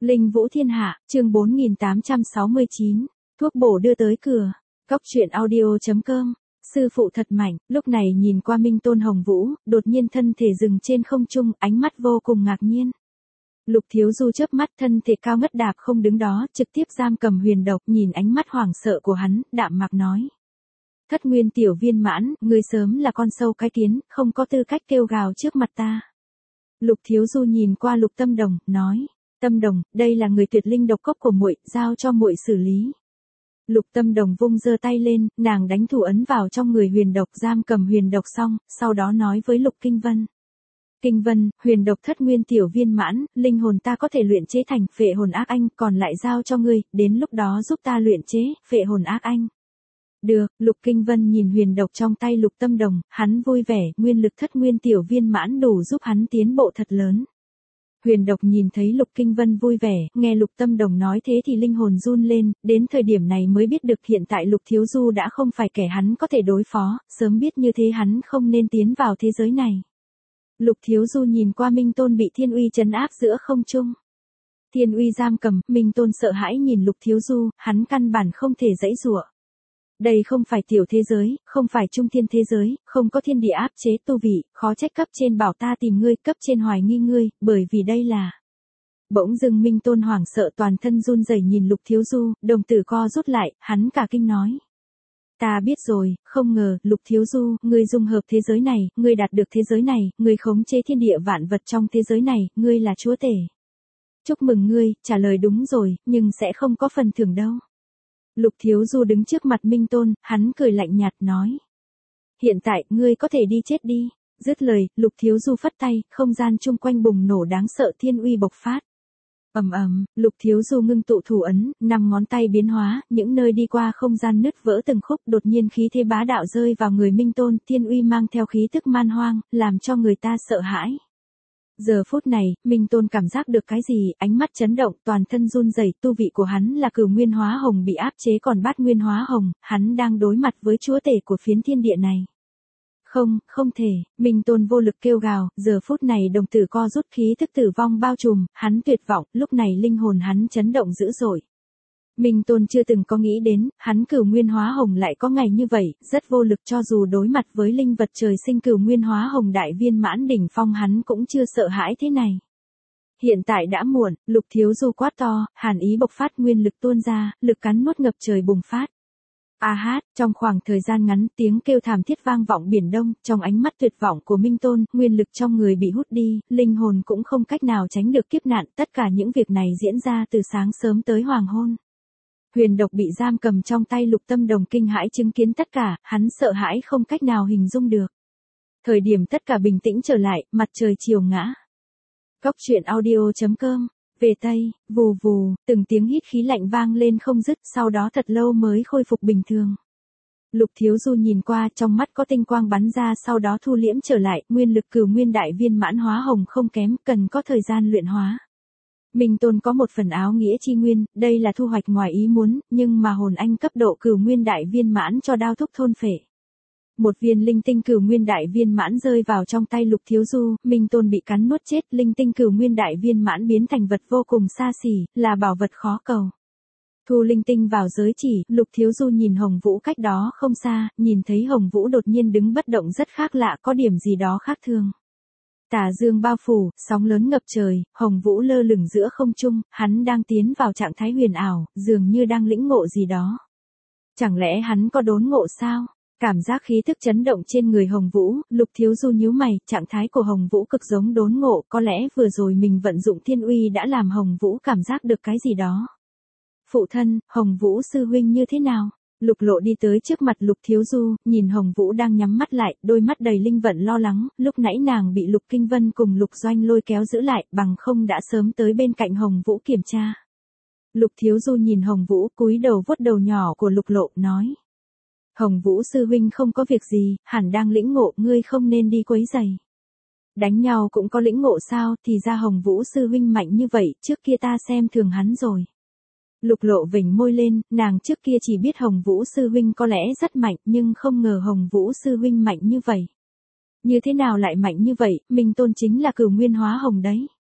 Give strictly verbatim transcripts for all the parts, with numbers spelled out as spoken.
Linh Vũ Thiên Hạ, chương bốn nghìn tám trăm sáu mươi chín, thuốc bổ đưa tới cửa. Cóc truyện audio chấm com. Sư phụ thật mạnh, lúc này nhìn qua Minh Tôn Hồng Vũ, đột nhiên thân thể dừng trên không trung, ánh mắt vô cùng ngạc nhiên. Lục Thiếu Du chớp mắt, thân thể cao ngất đạp không đứng đó, trực tiếp giam cầm Huyền Độc, nhìn ánh mắt hoảng sợ của hắn, đạm mạc nói: Thất nguyên tiểu viên mãn, ngươi sớm là con sâu cái kiến, không có tư cách kêu gào trước mặt ta. Lục Thiếu Du nhìn qua Lục Tâm Đồng, nói: Tâm Đồng, đây là người tuyệt linh độc cốc của muội, giao cho muội xử lý. Lục Tâm Đồng vung giơ tay lên, nàng đánh thủ ấn vào trong người Huyền Độc, giam cầm Huyền Độc xong, sau đó nói với Lục Kinh Vân: Kinh Vân, Huyền Độc thất nguyên tiểu viên mãn, linh hồn ta có thể luyện chế thành phệ hồn ác anh, còn lại giao cho ngươi, đến lúc đó giúp ta luyện chế phệ hồn ác anh. Được, Lục Kinh Vân nhìn Huyền Độc trong tay Lục Tâm Đồng, hắn vui vẻ, nguyên lực thất nguyên tiểu viên mãn đủ giúp hắn tiến bộ thật lớn. Huyền Độc nhìn thấy Lục Kinh Vân vui vẻ, nghe Lục Tâm Đồng nói thế thì linh hồn run lên, đến thời điểm này mới biết được hiện tại Lục Thiếu Du đã không phải kẻ hắn có thể đối phó, sớm biết như thế hắn không nên tiến vào thế giới này. Lục Thiếu Du nhìn qua Minh Tôn bị Thiên Uy trấn áp giữa không trung. Thiên Uy giam cầm, Minh Tôn sợ hãi nhìn Lục Thiếu Du, hắn căn bản không thể giãy giụa. Đây không phải tiểu thế giới, không phải trung thiên thế giới, không có thiên địa áp chế tu vị, khó trách cấp trên bảo ta tìm ngươi, cấp trên hoài nghi ngươi, bởi vì đây là... Bỗng dưng Minh Tôn hoảng sợ toàn thân run rẩy nhìn Lục Thiếu Du, đồng tử co rút lại, hắn cả kinh nói: Ta biết rồi, không ngờ, Lục Thiếu Du, ngươi dung hợp thế giới này, ngươi đạt được thế giới này, ngươi khống chế thiên địa vạn vật trong thế giới này, ngươi là chúa tể. Chúc mừng ngươi, trả lời đúng rồi, nhưng sẽ không có phần thưởng đâu. Lục Thiếu Du đứng trước mặt Minh Tôn, hắn cười lạnh nhạt nói: Hiện tại, ngươi có thể đi chết đi. Dứt lời, Lục Thiếu Du phất tay, không gian chung quanh bùng nổ đáng sợ thiên uy bộc phát. Ầm ầm, Lục Thiếu Du ngưng tụ thủ ấn, năm ngón tay biến hóa, những nơi đi qua không gian nứt vỡ từng khúc, đột nhiên khí thế bá đạo rơi vào người Minh Tôn, thiên uy mang theo khí tức man hoang, làm cho người ta sợ hãi. Giờ phút này, Minh Tôn cảm giác được cái gì, ánh mắt chấn động, toàn thân run rẩy, tu vị của hắn là Cửu Nguyên Hóa Hồng bị áp chế còn Bát Nguyên Hóa Hồng, hắn đang đối mặt với chúa tể của phiến thiên địa này. Không, không thể, Minh Tôn vô lực kêu gào, giờ phút này đồng tử co rút, khí tức tử vong bao trùm, hắn tuyệt vọng, lúc này linh hồn hắn chấn động dữ dội. Minh Tôn chưa từng có nghĩ đến, hắn Cửu Nguyên Hóa Hồng lại có ngày như vậy, rất vô lực cho dù đối mặt với linh vật trời sinh Cửu Nguyên Hóa Hồng đại viên mãn đỉnh phong hắn cũng chưa sợ hãi thế này. Hiện tại đã muộn, Lục Thiếu Du quát to, hàn ý bộc phát, nguyên lực tuôn ra, lực cắn nuốt ngập trời bùng phát. A hát, trong khoảng thời gian ngắn, tiếng kêu thảm thiết vang vọng biển đông, trong ánh mắt tuyệt vọng của Minh Tôn, nguyên lực trong người bị hút đi, linh hồn cũng không cách nào tránh được kiếp nạn, tất cả những việc này diễn ra từ sáng sớm tới hoàng hôn. Huyền Độc bị giam cầm trong tay Lục Tâm Đồng kinh hãi chứng kiến tất cả, hắn sợ hãi không cách nào hình dung được. Thời điểm tất cả bình tĩnh trở lại, mặt trời chiều ngã. Cóc truyện audio chấm com. Về Tây, vù vù, từng tiếng hít khí lạnh vang lên không dứt, sau đó thật lâu mới khôi phục bình thường. Lục Thiếu Du nhìn qua, trong mắt có tinh quang bắn ra, sau đó thu liễm trở lại, nguyên lực Cửu Nguyên đại viên mãn hóa hồng không kém, cần có thời gian luyện hóa. Minh Tôn có một phần áo nghĩa chi nguyên, đây là thu hoạch ngoài ý muốn, nhưng mà hồn anh cấp độ Cửu Nguyên đại viên mãn cho đao thúc thôn phệ. Một viên linh tinh Cửu Nguyên đại viên mãn rơi vào trong tay Lục Thiếu Du, Minh Tôn bị cắn nuốt chết, linh tinh Cửu Nguyên đại viên mãn biến thành vật vô cùng xa xỉ, là bảo vật khó cầu. Thu linh tinh vào giới chỉ, Lục Thiếu Du nhìn Hồng Vũ cách đó không xa, nhìn thấy Hồng Vũ đột nhiên đứng bất động rất khác lạ, có điểm gì đó khác thường. Tà dương bao phủ, sóng lớn ngập trời, Hồng Vũ lơ lửng giữa không trung, hắn đang tiến vào trạng thái huyền ảo, dường như đang lĩnh ngộ gì đó. Chẳng lẽ hắn có đốn ngộ sao? Cảm giác khí thức chấn động trên người Hồng Vũ, Lục Thiếu Du nhíu mày, trạng thái của Hồng Vũ cực giống đốn ngộ, có lẽ vừa rồi mình vận dụng thiên uy đã làm Hồng Vũ cảm giác được cái gì đó. Phụ thân, Hồng Vũ sư huynh như thế nào? Lục Lộ đi tới trước mặt Lục Thiếu Du, nhìn Hồng Vũ đang nhắm mắt lại, đôi mắt đầy linh vận lo lắng, lúc nãy nàng bị Lục Kinh Vân cùng Lục Doanh lôi kéo giữ lại, bằng không đã sớm tới bên cạnh Hồng Vũ kiểm tra. Lục Thiếu Du nhìn Hồng Vũ, cúi đầu vuốt đầu nhỏ của Lục Lộ, nói: Hồng Vũ sư huynh không có việc gì, hẳn đang lĩnh ngộ, ngươi không nên đi quấy rầy. Đánh nhau cũng có lĩnh ngộ sao, thì ra Hồng Vũ sư huynh mạnh như vậy, trước kia ta xem thường hắn rồi. Lục Lộ vểnh môi lên, nàng trước kia chỉ biết Hồng Vũ sư huynh có lẽ rất mạnh, nhưng không ngờ Hồng Vũ sư huynh mạnh như vậy. Như thế nào lại mạnh như vậy, Minh Tôn chính là Cửu Nguyên Hóa Hồng đấy.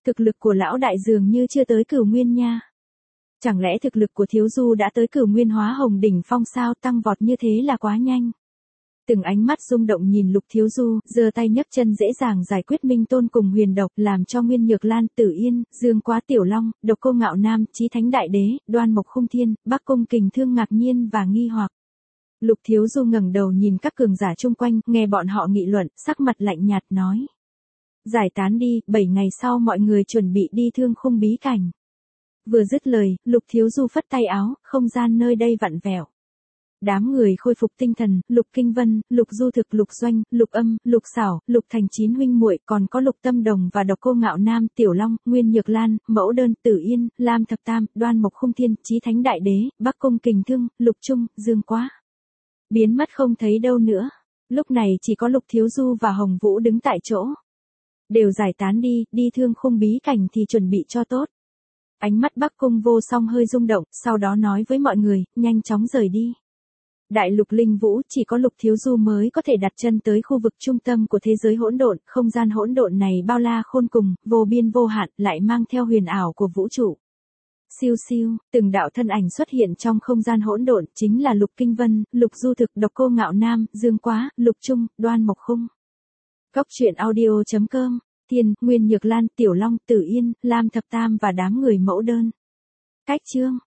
Thực lực của lão đại dường như chưa tới Cửu Nguyên nha. Chẳng lẽ thực lực của Thiếu Du đã tới Cửu Nguyên Hóa Hồng đỉnh phong sao, tăng vọt như thế là quá nhanh. Từng ánh mắt rung động nhìn Lục Thiếu Du, giơ tay nhấc chân dễ dàng giải quyết Minh Tôn cùng Huyền Độc, làm cho Nguyên Nhược Lan, Tử Yên, Dương Quá Tiểu Long, Độc Cô Ngạo Nam, Chí Thánh Đại Đế, Đoan Mộc Khung Thiên, Bắc Cung Kình Thương ngạc nhiên và nghi hoặc. Lục Thiếu Du ngẩng đầu nhìn các cường giả chung quanh, nghe bọn họ nghị luận, sắc mặt lạnh nhạt nói: giải tán đi, bảy ngày sau mọi người chuẩn bị đi Thương Khung bí cảnh. Vừa dứt lời, Lục Thiếu Du phất tay áo, không gian nơi đây vặn vẹo. Đám người khôi phục tinh thần, Lục Kinh Vân, Lục Du Thực, Lục Doanh, Lục Âm, Lục Xảo, Lục Thành chín huynh muội, còn có Lục Tâm Đồng và Độc Cô Ngạo Nam, Tiểu Long, Nguyên Nhược Lan, Mẫu Đơn, Tử Yên, Lam Thập Tam, Đoan Mộc Khung Thiên, Chí Thánh Đại Đế, Bắc Cung Kình Thương, Lục Trung, Dương Quá. Biến mất không thấy đâu nữa. Lúc này chỉ có Lục Thiếu Du và Hồng Vũ đứng tại chỗ. Đều giải tán đi, đi Thương Khung bí cảnh thì chuẩn bị cho tốt. Ánh mắt Bắc Cung Vô Song hơi rung động, sau đó nói với mọi người, nhanh chóng rời đi. Đại lục linh vũ, chỉ có Lục Thiếu Du mới có thể đặt chân tới khu vực trung tâm của thế giới hỗn độn, không gian hỗn độn này bao la khôn cùng, vô biên vô hạn, lại mang theo huyền ảo của vũ trụ. Siêu siêu, từng đạo thân ảnh xuất hiện trong không gian hỗn độn, chính là Lục Kinh Vân, Lục Du Thực, Độc Cô Ngạo Nam, Dương Quá, Lục Trung, Đoan Mộc Khung. Góc truyện audio chấm com, Thiên, Nguyên Nhược Lan, Tiểu Long, Tử Yên, Lam Thập Tam và đám người Mẫu Đơn. Cách chương